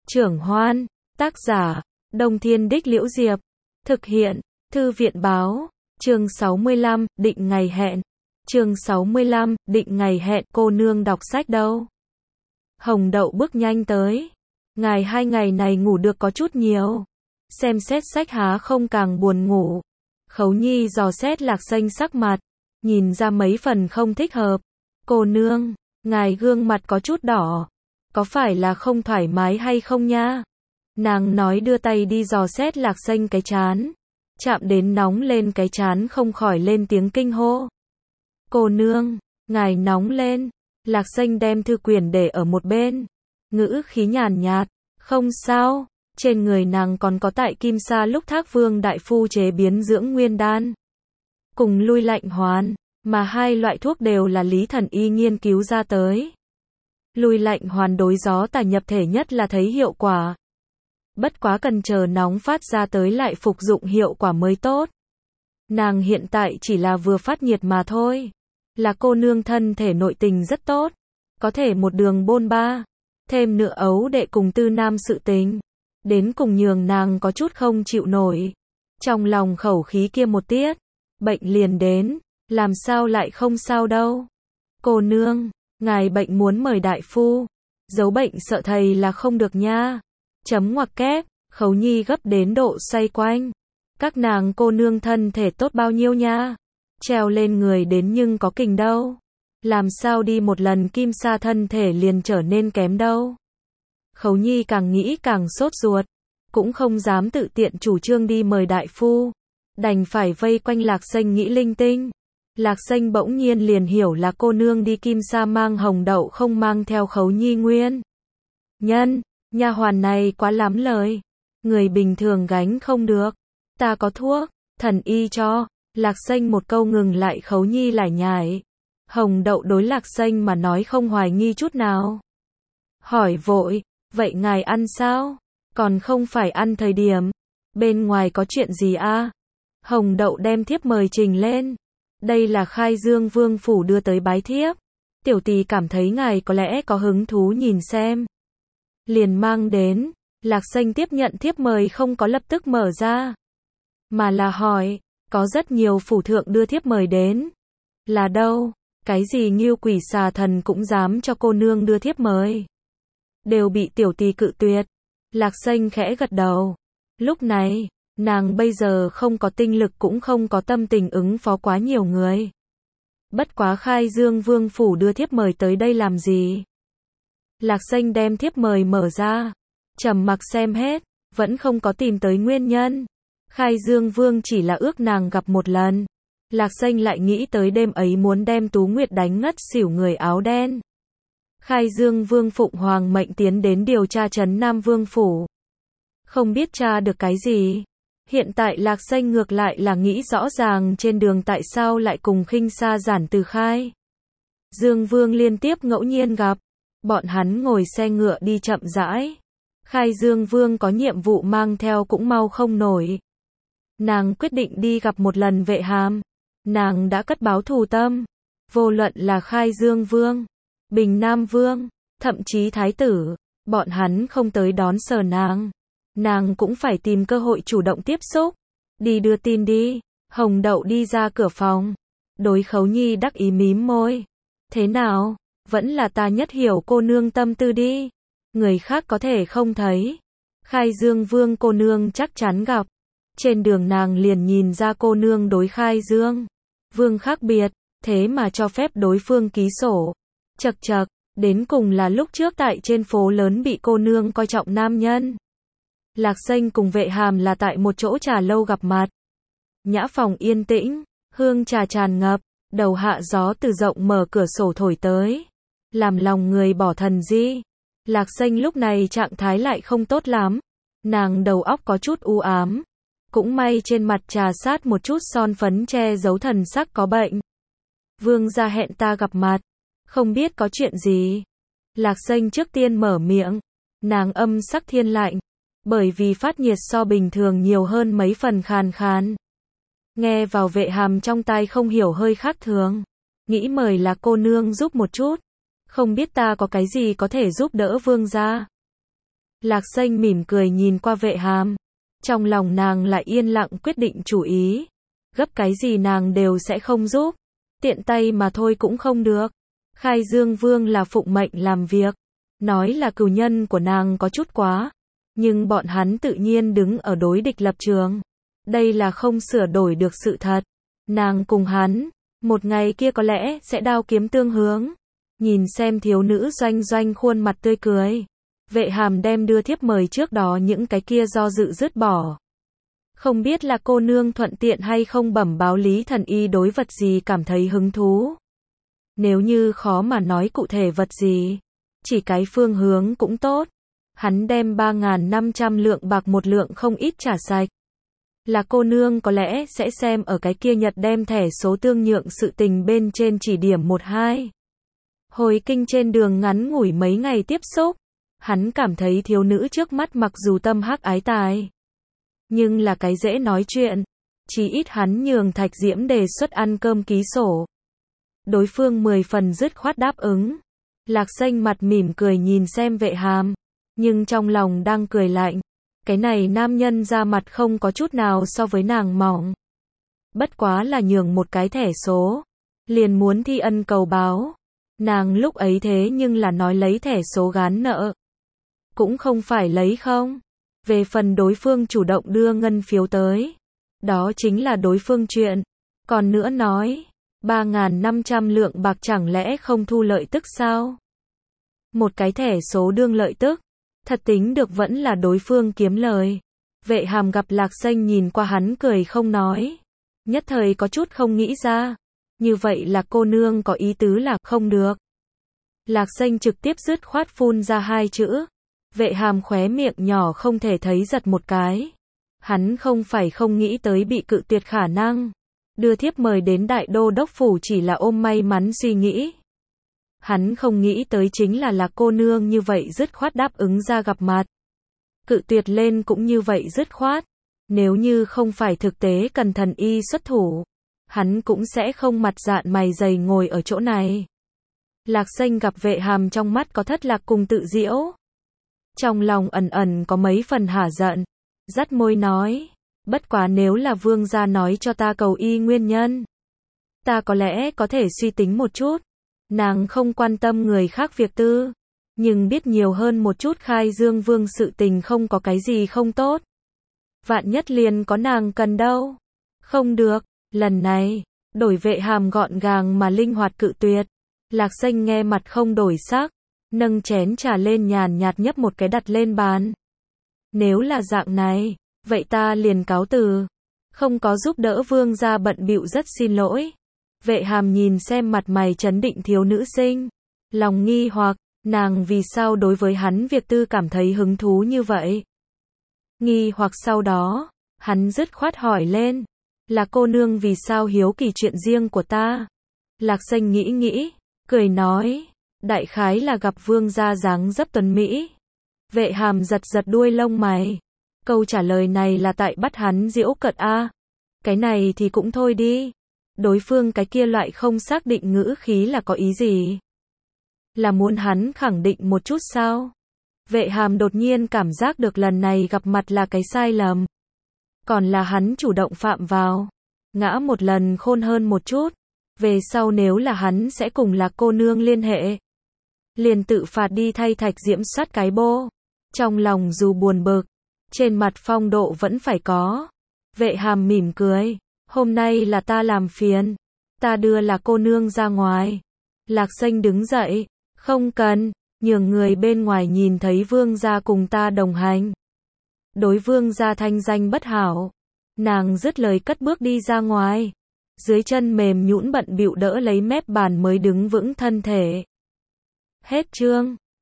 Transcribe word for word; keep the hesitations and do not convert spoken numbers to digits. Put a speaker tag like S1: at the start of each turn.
S1: Trưởng Hoan, tác giả, Đông Thiên Đích Liễu Diệp, thực hiện, Thư viện báo, chương sáu mươi lăm, định ngày hẹn, chương sáu mươi lăm, định ngày hẹn, cô nương đọc sách đâu? Hồng Đậu bước nhanh tới, ngài hai ngày này ngủ được có chút nhiều, xem xét sách há không càng buồn ngủ. Khấu Nhi dò xét Lạc Xanh sắc mặt, nhìn ra mấy phần không thích hợp. Cô nương, ngài gương mặt có chút đỏ, có phải là không thoải mái hay không nha? Nàng nói đưa tay đi dò xét Lạc Xanh cái trán, chạm đến nóng lên cái trán không khỏi lên tiếng kinh hô. Cô nương, ngài nóng lên. Lạc Xanh đem thư quyển để ở một bên, ngữ khí nhàn nhạt, không sao, trên người nàng còn có tại Kim Sa lúc Thác Vương đại phu chế biến dưỡng nguyên đan, cùng lui lạnh hoàn, mà hai loại thuốc đều là Lý Thần Y nghiên cứu ra tới. Lui lạnh hoàn đối gió tà nhập thể nhất là thấy hiệu quả. Bất quá cần chờ nóng phát ra tới lại phục dụng hiệu quả mới tốt. Nàng hiện tại chỉ là vừa phát nhiệt mà thôi. Là cô nương thân thể nội tình rất tốt, có thể một đường bôn ba, thêm nữa ấu đệ cùng tư nam sự tình, đến cùng nhường nàng có chút không chịu nổi. Trong lòng khẩu khí kia một tiết, bệnh liền đến, làm sao lại không sao đâu. Cô nương, ngài bệnh muốn mời đại phu, giấu bệnh sợ thầy là không được nha. Chấm ngoặc kép, Khấu Nhi gấp đến độ xoay quanh. Các nàng cô nương thân thể tốt bao nhiêu nha? Treo lên người đến nhưng có kình đâu. Làm sao đi một lần Kim Sa thân thể liền trở nên kém đâu. Khấu Nhi càng nghĩ càng sốt ruột, cũng không dám tự tiện chủ trương đi mời đại phu, đành phải vây quanh Lạc Xanh nghĩ linh tinh. Lạc Xanh bỗng nhiên liền hiểu là cô nương đi Kim Sa mang Hồng Đậu không mang theo Khấu Nhi nguyên nhân. Nha hoàn này quá lắm lời, người bình thường gánh không được. Ta có thuốc, thần y cho. Lạc Xanh một câu ngừng lại Khấu Nhi lải nhải. Hồng Đậu đối Lạc Xanh mà nói không hoài nghi chút nào. Hỏi vội, vậy ngài ăn sao? Còn không phải ăn thời điểm. Bên ngoài có chuyện gì a? À? Hồng Đậu đem thiếp mời trình lên. Đây là Khai Dương Vương phủ đưa tới bái thiếp. Tiểu tỳ cảm thấy ngài có lẽ có hứng thú nhìn xem, liền mang đến. Lạc Xanh tiếp nhận thiếp mời không có lập tức mở ra, mà là hỏi, có rất nhiều phủ thượng đưa thiếp mời đến. Là đâu? Cái gì Ngưu Quỷ Xà Thần cũng dám cho cô nương đưa thiếp mời? Đều bị tiểu tỳ cự tuyệt. Lạc Xanh khẽ gật đầu. Lúc này, nàng bây giờ không có tinh lực cũng không có tâm tình ứng phó quá nhiều người. Bất quá Khai Dương Vương phủ đưa thiếp mời tới đây làm gì? Lạc Xanh đem thiếp mời mở ra, trầm mặc xem hết, vẫn không có tìm tới nguyên nhân. Khai Dương Vương chỉ là ước nàng gặp một lần. Lạc Xanh lại nghĩ tới đêm ấy muốn đem Tú Nguyệt đánh ngất xỉu người áo đen. Khai Dương Vương phụng hoàng mệnh tiến đến điều tra trấn Nam Vương phủ, không biết tra được cái gì. Hiện tại Lạc Xanh ngược lại là nghĩ rõ ràng trên đường tại sao lại cùng Khinh Sa giản từ Khai Dương Vương liên tiếp ngẫu nhiên gặp. Bọn hắn ngồi xe ngựa đi chậm rãi. Khai Dương Vương có nhiệm vụ mang theo cũng mau không nổi. Nàng quyết định đi gặp một lần Vệ Hàm. Nàng đã cất báo thù tâm. Vô luận là Khai Dương Vương, Bình Nam Vương, thậm chí Thái tử, bọn hắn không tới đón sờ nàng, nàng cũng phải tìm cơ hội chủ động tiếp xúc. Đi đưa tin đi. Hồng Đậu đi ra cửa phòng, đối Khấu Nhi đắc ý mím môi. Thế nào? Vẫn là ta nhất hiểu cô nương tâm tư đi. Người khác có thể không thấy. Khai Dương Vương cô nương chắc chắn gặp. Trên đường nàng liền nhìn ra cô nương đối Khai Dương Vương khác biệt, thế mà cho phép đối phương ký sổ. Chật chật, đến cùng là lúc trước tại trên phố lớn bị cô nương coi trọng nam nhân. Lạc Xanh cùng Vệ Hàm là tại một chỗ trà lâu gặp mặt. Nhã phòng yên tĩnh, hương trà tràn ngập, đầu hạ gió từ rộng mở cửa sổ thổi tới, làm lòng người bỏ thần di. Lạc Xanh lúc này trạng thái lại không tốt lắm, nàng đầu óc có chút u ám, cũng may trên mặt trà sát một chút son phấn che giấu thần sắc có bệnh. Vương gia hẹn ta gặp mặt, không biết có chuyện gì. Lạc Xanh trước tiên mở miệng, nàng âm sắc thiên lạnh, bởi vì phát nhiệt so bình thường nhiều hơn mấy phần khàn khàn. Nghe vào Vệ Hàm trong tai không hiểu hơi khác thường, nghĩ mời là cô nương giúp một chút. Không biết ta có cái gì có thể giúp đỡ vương gia. Lạc Xanh mỉm cười nhìn qua Vệ Hàm. Trong lòng nàng lại yên lặng quyết định chủ ý. Gấp cái gì nàng đều sẽ không giúp. Tiện tay mà thôi cũng không được. Khai Dương Vương là phụng mệnh làm việc. Nói là cừu nhân của nàng có chút quá. Nhưng bọn hắn tự nhiên đứng ở đối địch lập trường. Đây là không sửa đổi được sự thật. Nàng cùng hắn, một ngày kia có lẽ sẽ đao kiếm tương hướng. Nhìn xem thiếu nữ Doanh Doanh khuôn mặt tươi cười. Vệ Hàm đem đưa thiếp mời trước đó những cái kia do dự dứt bỏ. Không biết là cô nương thuận tiện hay không bẩm báo Lý Thần Y đối vật gì cảm thấy hứng thú. Nếu như khó mà nói cụ thể vật gì, chỉ cái phương hướng cũng tốt. Hắn đem ba nghìn năm trăm lượng bạc một lượng không ít trả sạch. Là cô nương có lẽ sẽ xem ở cái kia Nhật đem thẻ số tương nhượng sự tình bên trên chỉ điểm một hai. Hồi kinh trên đường ngắn ngủi mấy ngày tiếp xúc, hắn cảm thấy thiếu nữ trước mắt mặc dù tâm hắc ái tài, nhưng là cái dễ nói chuyện. Chỉ ít hắn nhường Thạch Diễm đề xuất ăn cơm ký sổ. Đối phương mười phần dứt khoát đáp ứng. Lạc Xanh mặt mỉm cười nhìn xem Vệ Hàm, nhưng trong lòng đang cười lạnh. Cái này nam nhân ra mặt không có chút nào so với nàng mỏng. Bất quá là nhường một cái thẻ số, liền muốn thi ân cầu báo. Nàng lúc ấy thế nhưng là nói lấy thẻ số gán nợ. Cũng không phải lấy không. Về phần đối phương chủ động đưa ngân phiếu tới, đó chính là đối phương chuyện. Còn nữa nói, ba nghìn năm trăm lượng bạc chẳng lẽ không thu lợi tức sao? Một cái thẻ số đương lợi tức, thật tính được vẫn là đối phương kiếm lời. Vệ Hàm gặp Lạc Xanh nhìn qua hắn cười không nói. Nhất thời có chút không nghĩ ra. Như vậy là cô nương có ý tứ là không được. Lạc Xanh trực tiếp dứt khoát phun ra hai chữ. Vệ Hàm khóe miệng nhỏ không thể thấy giật một cái. Hắn không phải không nghĩ tới bị cự tuyệt khả năng. Đưa thiếp mời đến đại đô đốc phủ chỉ là ôm may mắn suy nghĩ. Hắn không nghĩ tới chính là là cô nương như vậy dứt khoát đáp ứng ra gặp mặt. Cự tuyệt lên cũng như vậy dứt khoát. Nếu như không phải thực tế cần thần y xuất thủ, hắn cũng sẽ không mặt dạn mày dày ngồi ở chỗ này. Lạc Xanh gặp Vệ Hàm trong mắt có thất lạc cùng tự giễu. Trong lòng ẩn ẩn có mấy phần hả giận. Dắt môi nói, bất quá nếu là vương gia nói cho ta cầu y nguyên nhân, ta có lẽ có thể suy tính một chút. Nàng không quan tâm người khác việc tư, nhưng biết nhiều hơn một chút Khai Dương Vương sự tình không có cái gì không tốt. Vạn nhất liền có nàng cần đâu. Không được, lần này, đổi Vệ Hàm gọn gàng mà linh hoạt cự tuyệt. Lạc Xanh nghe mặt không đổi sắc, nâng chén trà lên nhàn nhạt nhấp một cái đặt lên bàn. Nếu là dạng này, vậy ta liền cáo từ. Không có giúp đỡ vương gia bận bịu rất xin lỗi. Vệ Hàm nhìn xem mặt mày trấn định thiếu nữ sinh. Lòng nghi hoặc, nàng vì sao đối với hắn việc tư cảm thấy hứng thú như vậy. Nghi hoặc sau đó, hắn dứt khoát hỏi lên. Là cô nương vì sao hiếu kỳ chuyện riêng của ta? Lạc Xanh nghĩ nghĩ, cười nói. Đại khái là gặp vương gia dáng dấp tuấn Mỹ. Vệ Hàm giật giật đuôi lông mày. Câu trả lời này là tại bắt hắn giễu cợt a. À. Cái này thì cũng thôi đi. Đối phương cái kia loại không xác định ngữ khí là có ý gì? Là muốn hắn khẳng định một chút sao? Vệ Hàm đột nhiên cảm giác được lần này gặp mặt là cái sai lầm. Còn là hắn chủ động phạm vào. Ngã một lần khôn hơn một chút. Về sau nếu là hắn sẽ cùng là cô nương liên hệ. Liền tự phạt đi thay Thạch Diễm soát cái bô. Trong lòng dù buồn bực, trên mặt phong độ vẫn phải có. Vệ Hàm mỉm cười. Hôm nay là ta làm phiền. Ta đưa là cô nương ra ngoài. Lạc Xanh đứng dậy. Không cần, nhường người bên ngoài nhìn thấy vương gia cùng ta đồng hành. Đối vương gia thanh danh bất hảo. Nàng dứt lời cất bước đi ra ngoài. Dưới chân mềm nhũn bận bịu đỡ lấy mép bàn mới đứng vững thân thể. Hết chương.